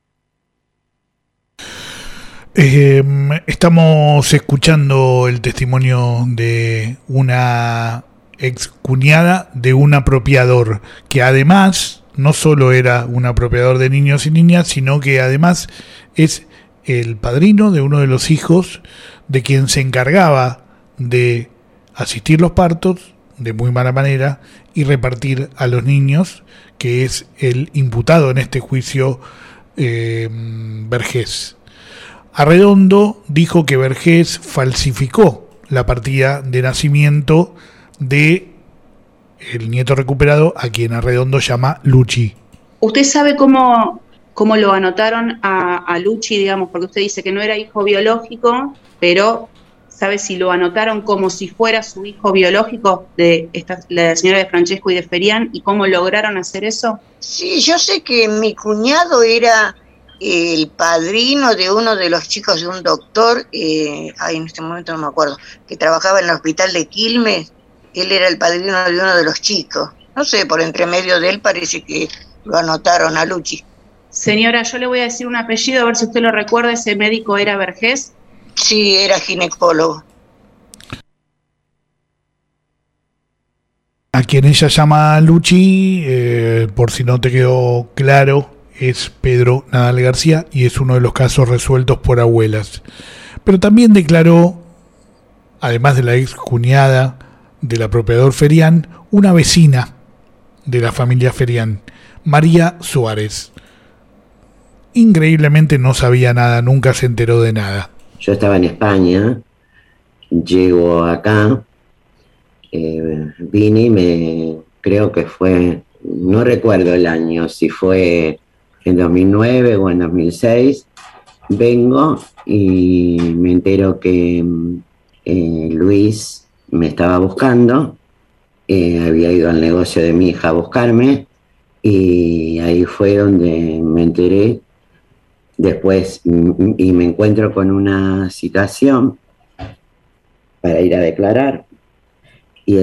Estamos escuchando el testimonio de una ex cuñada de un apropiador, que además no solo era un apropiador de niños y niñas, sino que además es el padrino de uno de los hijos de quien se encargaba de asistir los partos de muy mala manera y repartir a los niños, que es el imputado en este juicio, Vergés. Arredondo dijo que Vergés falsificó la partida de nacimiento de el nieto recuperado, a quien Arredondo llama Luchi. ¿Usted sabe cómo lo anotaron a Luchi, digamos? Porque usted dice que no era hijo biológico, pero ¿sabe si lo anotaron como si fuera su hijo biológico de la señora de Francesco y de Ferián, y cómo lograron hacer eso? Sí, yo sé que mi cuñado era el padrino de uno de los chicos de un doctor, en este momento no me acuerdo, que trabajaba en el hospital de Quilmes. Él era el padrino de uno de los chicos. No sé, por entre medio de él parece que lo anotaron a Luchi. Señora, yo le voy a decir un apellido, a ver si usted lo recuerda. ¿Ese médico era Vergés? Sí, era ginecólogo. A quien ella llama Luchi, por si no te quedó claro, es Pedro Nadal García, y es uno de los casos resueltos por abuelas. Pero también declaró, además de la ex cuñada del apropiador Ferián, una vecina de la familia Ferián, María Suárez. Increíblemente no sabía nada, nunca se enteró de nada. Yo estaba en España, llego acá, vine, creo que fue, no recuerdo el año, si fue en 2009 o en 2006, vengo y me entero que Luis me estaba buscando, había ido al negocio de mi hija a buscarme, y ahí fue donde me enteré después, y me encuentro con una citación para ir a declarar, y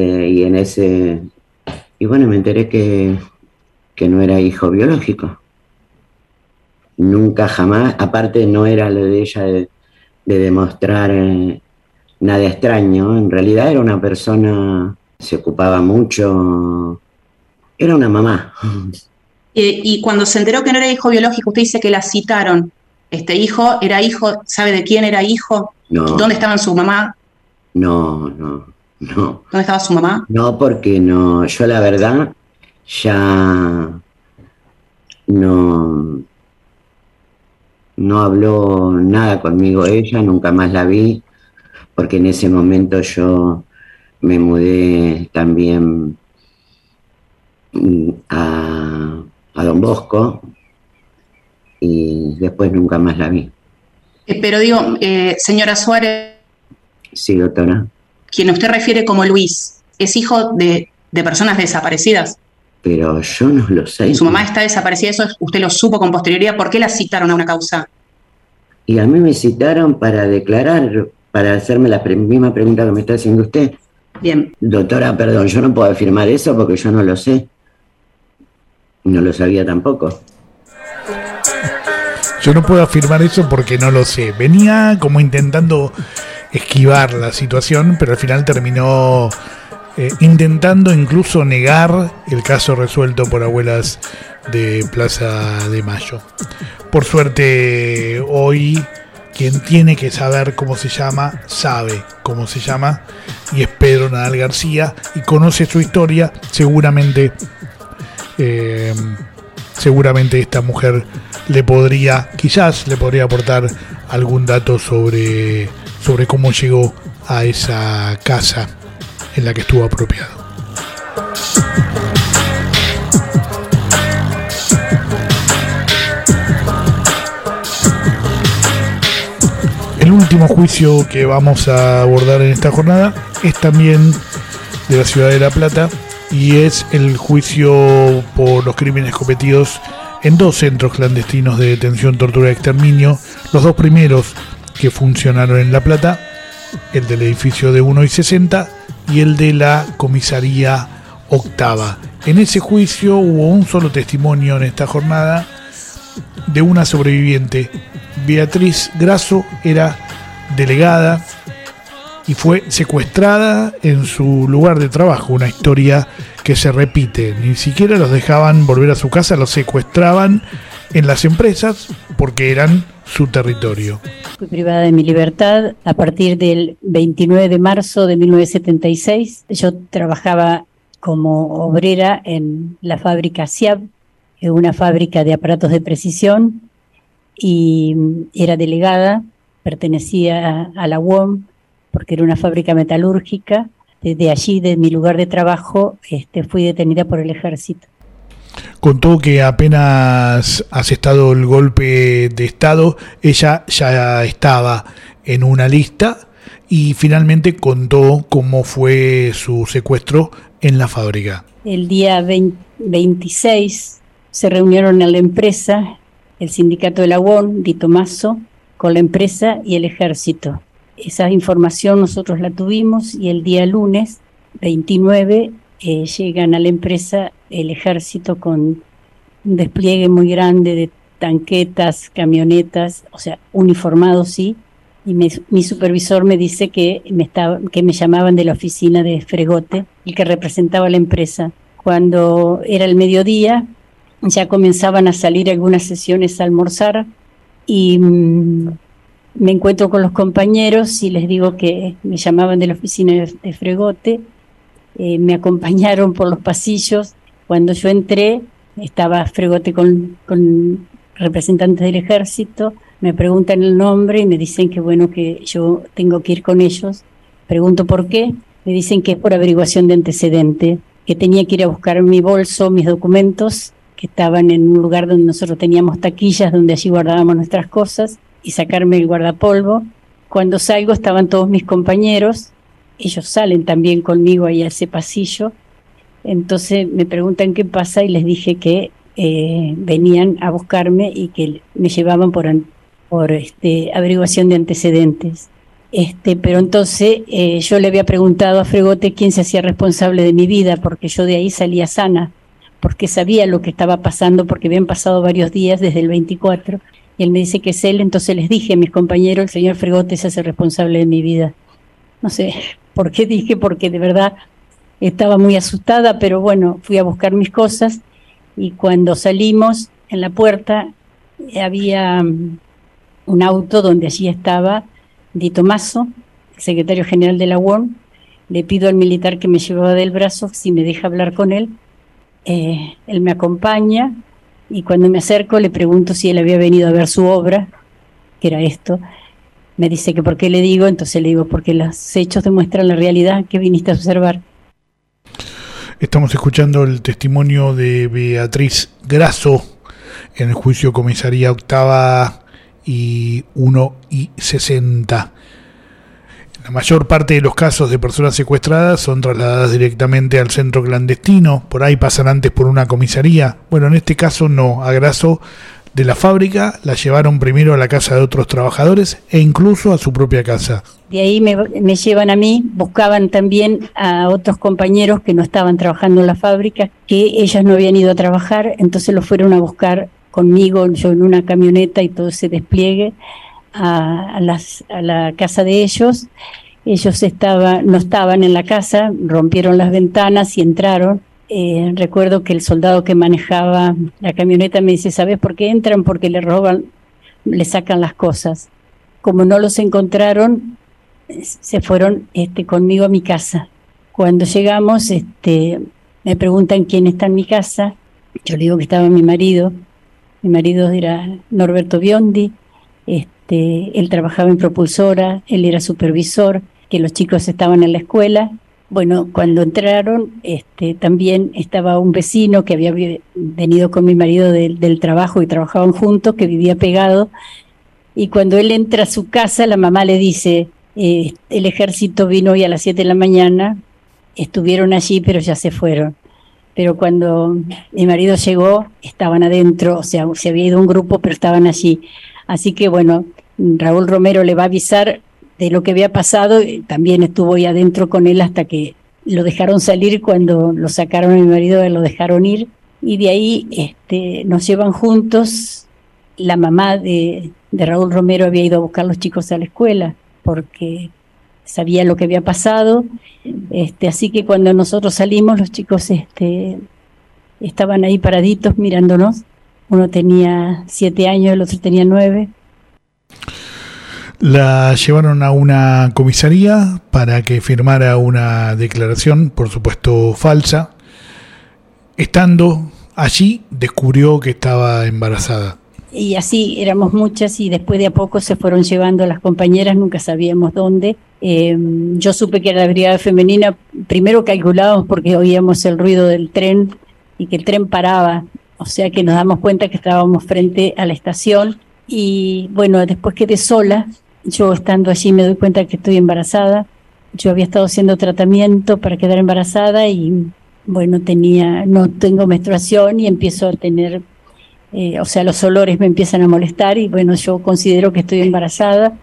bueno, me enteré que no era hijo biológico. Nunca, jamás, aparte no era lo de ella de demostrar nada extraño. En realidad era una persona, se ocupaba mucho, era una mamá. Y cuando se enteró que no era hijo biológico, usted dice que la citaron. ¿Este hijo era hijo? ¿Sabe de quién era hijo? No. ¿Dónde estaba su mamá? No. ¿Dónde estaba su mamá? No, porque no, yo la verdad ya no habló nada conmigo ella, nunca más la vi, porque en ese momento yo me mudé también a Don Bosco, y después nunca más la vi. Pero digo, señora Suárez. Sí, doctora. Quien usted refiere como Luis, ¿es hijo de personas desaparecidas? Pero yo no lo sé. Su mamá está desaparecida, eso usted lo supo con posterioridad. ¿Por qué la citaron a una causa? Y a mí me citaron para declarar, para hacerme la misma pregunta que me está haciendo usted. Bien. Doctora, perdón, yo no puedo afirmar eso porque yo no lo sé. No lo sabía tampoco. Yo no puedo afirmar eso porque no lo sé. Venía como intentando esquivar la situación, pero al final terminó intentando incluso negar el caso resuelto por abuelas de Plaza de Mayo. Por suerte, hoy quien tiene que saber cómo se llama, sabe cómo se llama, y es Pedro Nadal García, y conoce su historia. Seguramente seguramente esta mujer quizás le podría aportar algún dato sobre cómo llegó a esa casa en la que estuvo apropiado. El último juicio que vamos a abordar en esta jornada es también de la ciudad de La Plata y es el juicio por los crímenes cometidos en 2 centros clandestinos de detención, tortura y exterminio, los 2 primeros que funcionaron en La Plata, el del edificio de 1 y 60 y el de la comisaría octava. En ese juicio hubo un solo testimonio en esta jornada de una sobreviviente. Beatriz Grasso era delegada y fue secuestrada en su lugar de trabajo, una historia que se repite. Ni siquiera los dejaban volver a su casa, los secuestraban en las empresas porque eran su territorio. Fui privada de mi libertad a partir del 29 de marzo de 1976. Yo trabajaba como obrera en la fábrica SIAB, una fábrica de aparatos de precisión, y era delegada, pertenecía a la UOM, porque era una fábrica metalúrgica. Desde allí, de mi lugar de trabajo, fui detenida por el ejército. Contó que apenas asestado el golpe de Estado, ella ya estaba en una lista y finalmente contó cómo fue su secuestro en la fábrica. El día 26 se reunieron en la empresa el sindicato de la UON, Di Tomaso, con la empresa y el ejército. Esa información nosotros la tuvimos y el día lunes 29 llegan a la empresa el ejército con un despliegue muy grande de tanquetas, camionetas, o sea, uniformados sí, y mi supervisor me dice que me llamaban de la oficina de Fregote, el que representaba la empresa. Cuando era el mediodía, ya comenzaban a salir algunas sesiones a almorzar y me encuentro con los compañeros y les digo que me llamaban de la oficina de Fregote. Me acompañaron por los pasillos. Cuando yo entré, estaba Fregote con representantes del ejército. Me preguntan el nombre y me dicen que bueno, que yo tengo que ir con ellos. Pregunto por qué. Me dicen que es por averiguación de antecedente, que tenía que ir a buscar en mi bolso mis documentos, que estaban en un lugar donde nosotros teníamos taquillas, donde allí guardábamos nuestras cosas, y sacarme el guardapolvo. Cuando salgo estaban todos mis compañeros, ellos salen también conmigo ahí a ese pasillo. Entonces me preguntan qué pasa y les dije que venían a buscarme y que me llevaban por averiguación de antecedentes. Pero entonces yo le había preguntado a Fregote quién se hacía responsable de mi vida, porque yo de ahí salía sana, porque sabía lo que estaba pasando, porque habían pasado varios días desde el 24, y él me dice que es él. Entonces les dije a mis compañeros, el señor Fregote se hace responsable de mi vida. No sé por qué dije, porque de verdad estaba muy asustada, pero bueno, fui a buscar mis cosas, y cuando salimos en la puerta había un auto donde allí estaba Di Tomaso, el secretario general de la UON. Le pido al militar que me llevaba del brazo si me deja hablar con él. Él me acompaña y cuando me acerco le pregunto si él había venido a ver su obra, que era esto. Me dice que por qué le digo, entonces le digo porque los hechos demuestran la realidad que viniste a observar. Estamos escuchando el testimonio de Beatriz Grasso en el juicio comisaría octava y 1 y 60. La mayor parte de los casos de personas secuestradas son trasladadas directamente al centro clandestino, por ahí pasan antes por una comisaría. Bueno, en este caso no, a Grasso de la fábrica la llevaron primero a la casa de otros trabajadores e incluso a su propia casa. De ahí me llevan a mí, buscaban también a otros compañeros que no estaban trabajando en la fábrica, que ellos no habían ido a trabajar, entonces los fueron a buscar conmigo, yo en una camioneta y todo ese despliegue, a la casa de ellos. Ellos no estaban en la casa, rompieron las ventanas y entraron. Recuerdo que el soldado que manejaba la camioneta me dice, ¿sabes por qué entran? Porque le roban, le sacan las cosas. Como no los encontraron, se fueron conmigo a mi casa. Cuando llegamos, me preguntan quién está en mi casa. Yo le digo que estaba mi marido era Norberto Biondi, él trabajaba en Propulsora, él era supervisor, que los chicos estaban en la escuela. Bueno, cuando entraron, también estaba un vecino que había venido con mi marido del trabajo y trabajaban juntos, que vivía pegado, y cuando él entra a su casa, la mamá le dice, el ejército vino hoy a las 7 de la mañana, estuvieron allí, pero ya se fueron. Pero cuando mi marido llegó, estaban adentro, o sea, se había ido un grupo, pero estaban allí. Así que bueno, Raúl Romero le va a avisar de lo que había pasado, también estuvo ahí adentro con él hasta que lo dejaron salir. Cuando lo sacaron a mi marido, lo dejaron ir, y de ahí nos llevan juntos. La mamá de Raúl Romero había ido a buscar a los chicos a la escuela, porque sabía lo que había pasado, así que cuando nosotros salimos, los chicos estaban ahí paraditos mirándonos. Uno tenía 7 años, el otro tenía 9. La llevaron a una comisaría para que firmara una declaración, por supuesto falsa. Estando allí, descubrió que estaba embarazada. Y así éramos muchas, y después de a poco se fueron llevando las compañeras, nunca sabíamos dónde. Yo supe que era la brigada femenina, primero calculábamos porque oíamos el ruido del tren y que el tren paraba, o sea que nos damos cuenta que estábamos frente a la estación. Y bueno, después quedé sola, yo estando allí me doy cuenta que estoy embarazada. Yo había estado haciendo tratamiento para quedar embarazada y bueno, no tengo menstruación y empiezo a tener... o sea, los olores me empiezan a molestar y bueno, yo considero que estoy embarazada.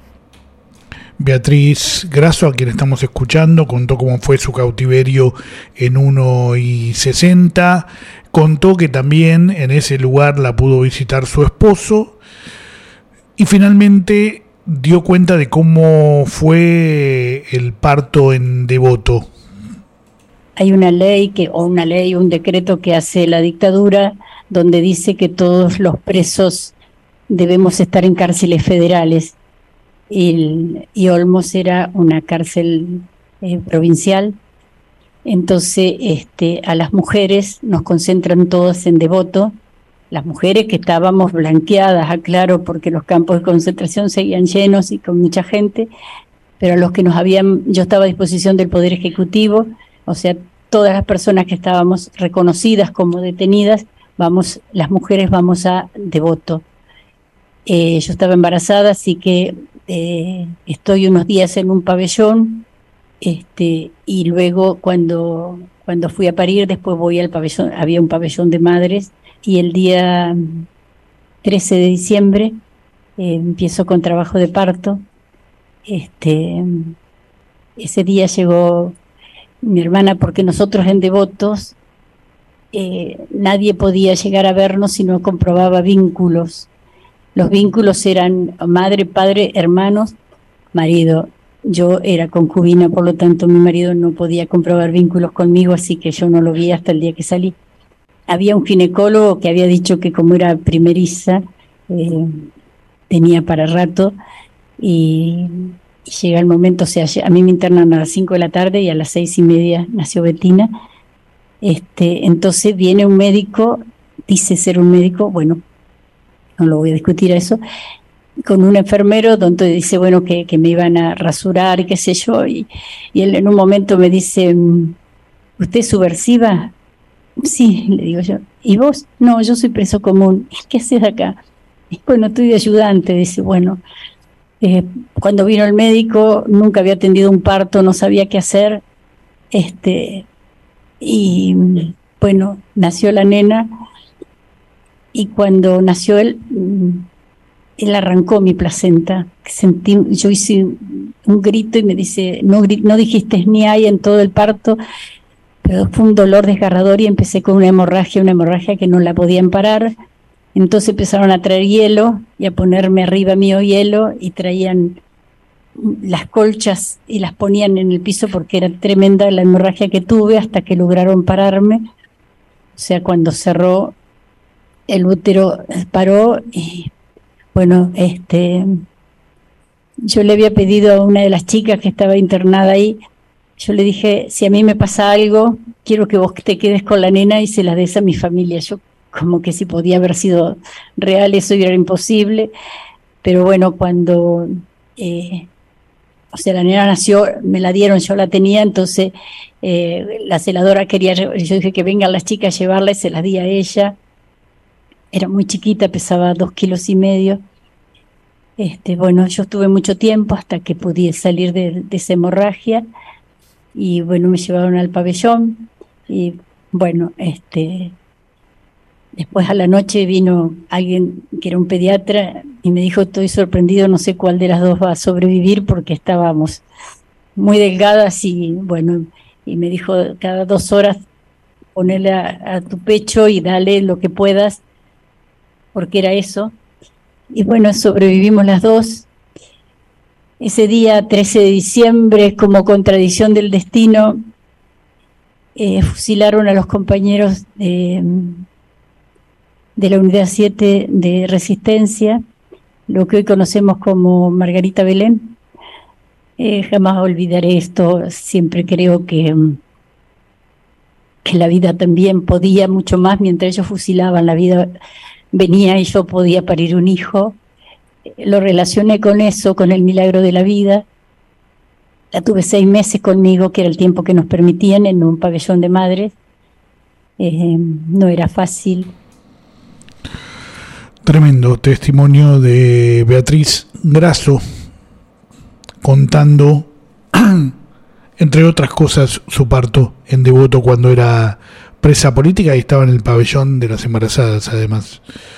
Beatriz Grasso, a quien estamos escuchando, contó cómo fue su cautiverio en 1:60. Contó que también en ese lugar la pudo visitar su esposo y finalmente dio cuenta de cómo fue el parto en Devoto. Hay una ley, un decreto que hace la dictadura, donde dice que todos los presos debemos estar en cárceles federales. Y Olmos era una cárcel provincial. Entonces a las mujeres nos concentran todas en Devoto. Las mujeres que estábamos blanqueadas, aclaro, porque los campos de concentración seguían llenos y con mucha gente, pero los que yo estaba a disposición del Poder Ejecutivo, o sea, todas las personas que estábamos reconocidas como detenidas, las mujeres vamos a Devoto. Yo estaba embarazada, así que estoy unos días en un pabellón, y luego cuando fui a parir, después voy al pabellón, había un pabellón de madres, y el día 13 de diciembre empiezo con trabajo de parto. Ese día llegó mi hermana, porque nosotros en Devotos nadie podía llegar a vernos si no comprobaba vínculos. Los vínculos eran madre, padre, hermanos, marido. Yo era concubina, por lo tanto mi marido no podía comprobar vínculos conmigo, así que yo no lo vi hasta el día que salí. Había un ginecólogo que había dicho que como era primeriza, tenía para rato, y llega el momento, o sea, a mí me internan a las 5 de la tarde y a las 6:30 nació Betina. Entonces viene un médico, dice ser un médico, bueno, no lo voy a discutir a eso, con un enfermero donde dice, bueno, que me iban a rasurar y qué sé yo, y él en un momento me dice, ¿usted es subversiva? Sí, le digo yo. ¿Y vos? No, yo soy preso común. ¿Qué haces acá? Y bueno, estoy de ayudante. Dice, bueno, cuando vino el médico nunca había atendido un parto, no sabía qué hacer, y bueno, nació la nena, y cuando nació él arrancó mi placenta. Yo hice un grito y me dice, no dijiste ni ay en todo el parto, pero fue un dolor desgarrador y empecé con una hemorragia que no la podían parar. Entonces empezaron a traer hielo y a ponerme arriba mío hielo, y traían las colchas y las ponían en el piso porque era tremenda la hemorragia que tuve, hasta que lograron pararme. O sea, cuando cerró el útero paró, y bueno, yo le había pedido a una de las chicas que estaba internada ahí Yo le dije, si a mí me pasa algo, quiero que vos te quedes con la nena y se la des a mi familia. Yo como que si podía haber sido real, eso era imposible. Pero bueno, cuando la nena nació, me la dieron, yo la tenía, entonces la celadora quería, yo dije que vengan las chicas a llevarla y se las di a ella. Era muy chiquita, pesaba 2,5 kilos. Bueno, yo estuve mucho tiempo hasta que pude salir de esa hemorragia y bueno, me llevaron al pabellón y bueno, después a la noche vino alguien que era un pediatra y me dijo, estoy sorprendido, no sé cuál de las dos va a sobrevivir porque estábamos muy delgadas y bueno, y me dijo cada 2 horas ponele a tu pecho y dale lo que puedas, porque era eso. Y bueno, sobrevivimos las dos. Ese día, 13 de diciembre, como contradicción del destino, fusilaron a los compañeros de la Unidad 7 de Resistencia, lo que hoy conocemos como Margarita Belén. Jamás olvidaré esto, siempre creo que la vida también podía mucho más, mientras ellos fusilaban, la vida venía y yo podía parir un hijo. Lo relacioné con eso, con el milagro de la vida. La tuve 6 meses conmigo, que era el tiempo que nos permitían en un pabellón de madres. No era fácil. Tremendo testimonio de Beatriz Grasso, contando, entre otras cosas, su parto en Devoto cuando era presa política y estaba en el pabellón de las embarazadas, además.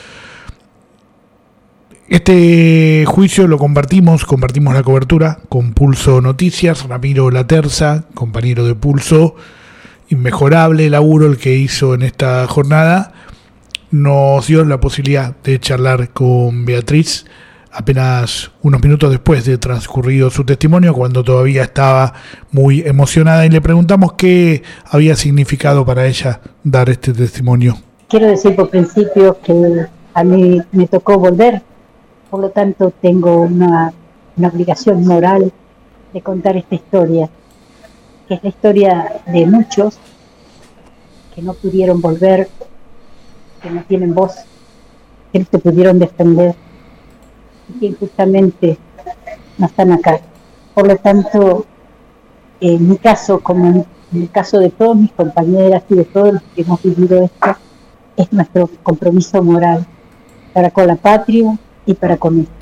Este juicio lo compartimos la cobertura con Pulso Noticias. Ramiro Laterza, compañero de Pulso, inmejorable laburo el que hizo en esta jornada, nos dio la posibilidad de charlar con Beatriz apenas unos minutos después de transcurrido su testimonio, cuando todavía estaba muy emocionada, y le preguntamos qué había significado para ella dar este testimonio. Quiero decir por principio que a mí me tocó volver, por lo tanto tengo una obligación moral de contar esta historia, que es la historia de muchos que no pudieron volver, que no tienen voz, que no se pudieron defender y que injustamente no están acá. Por lo tanto, en mi caso, como en el caso de todas mis compañeras y de todos los que hemos vivido esto, es nuestro compromiso moral para con la patria y para con esto.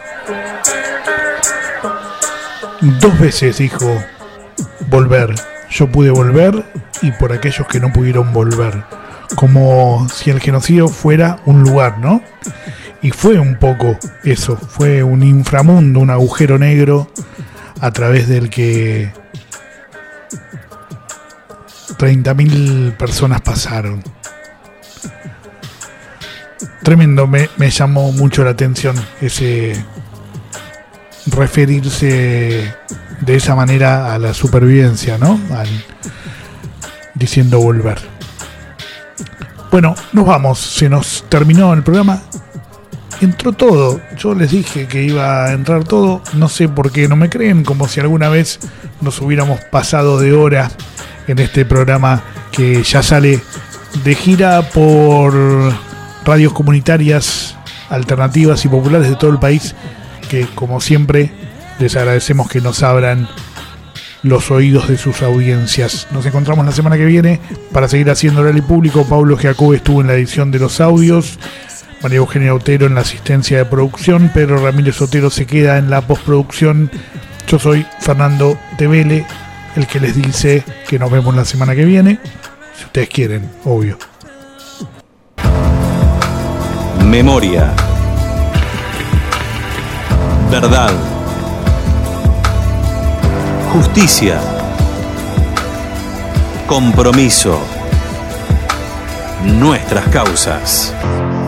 2 veces dijo volver. Yo pude volver y por aquellos que no pudieron volver. Como si el genocidio fuera un lugar, ¿no? Y fue un poco eso, fue un inframundo, un agujero negro a través del que 30.000 personas pasaron. Tremendo, me llamó mucho la atención ese referirse de esa manera a la supervivencia, ¿no? Diciendo volver. Bueno, nos vamos, se nos terminó el programa. Entró todo, yo les dije que iba a entrar todo, no sé por qué no me creen, como si alguna vez nos hubiéramos pasado de hora en este programa que ya sale de gira por radios comunitarias, alternativas y populares de todo el país, que como siempre les agradecemos que nos abran los oídos de sus audiencias. Nos encontramos la semana que viene para seguir haciendo Oral y Público. Pablo Giacobbe estuvo en la edición de los audios, María Eugenia Otero en la asistencia de producción, Pedro Ramírez Otero se queda en la postproducción. Yo soy Fernando Tevele, el que les dice que nos vemos la semana que viene, si ustedes quieren, obvio. Memoria. Verdad. Justicia. Compromiso. Nuestras causas.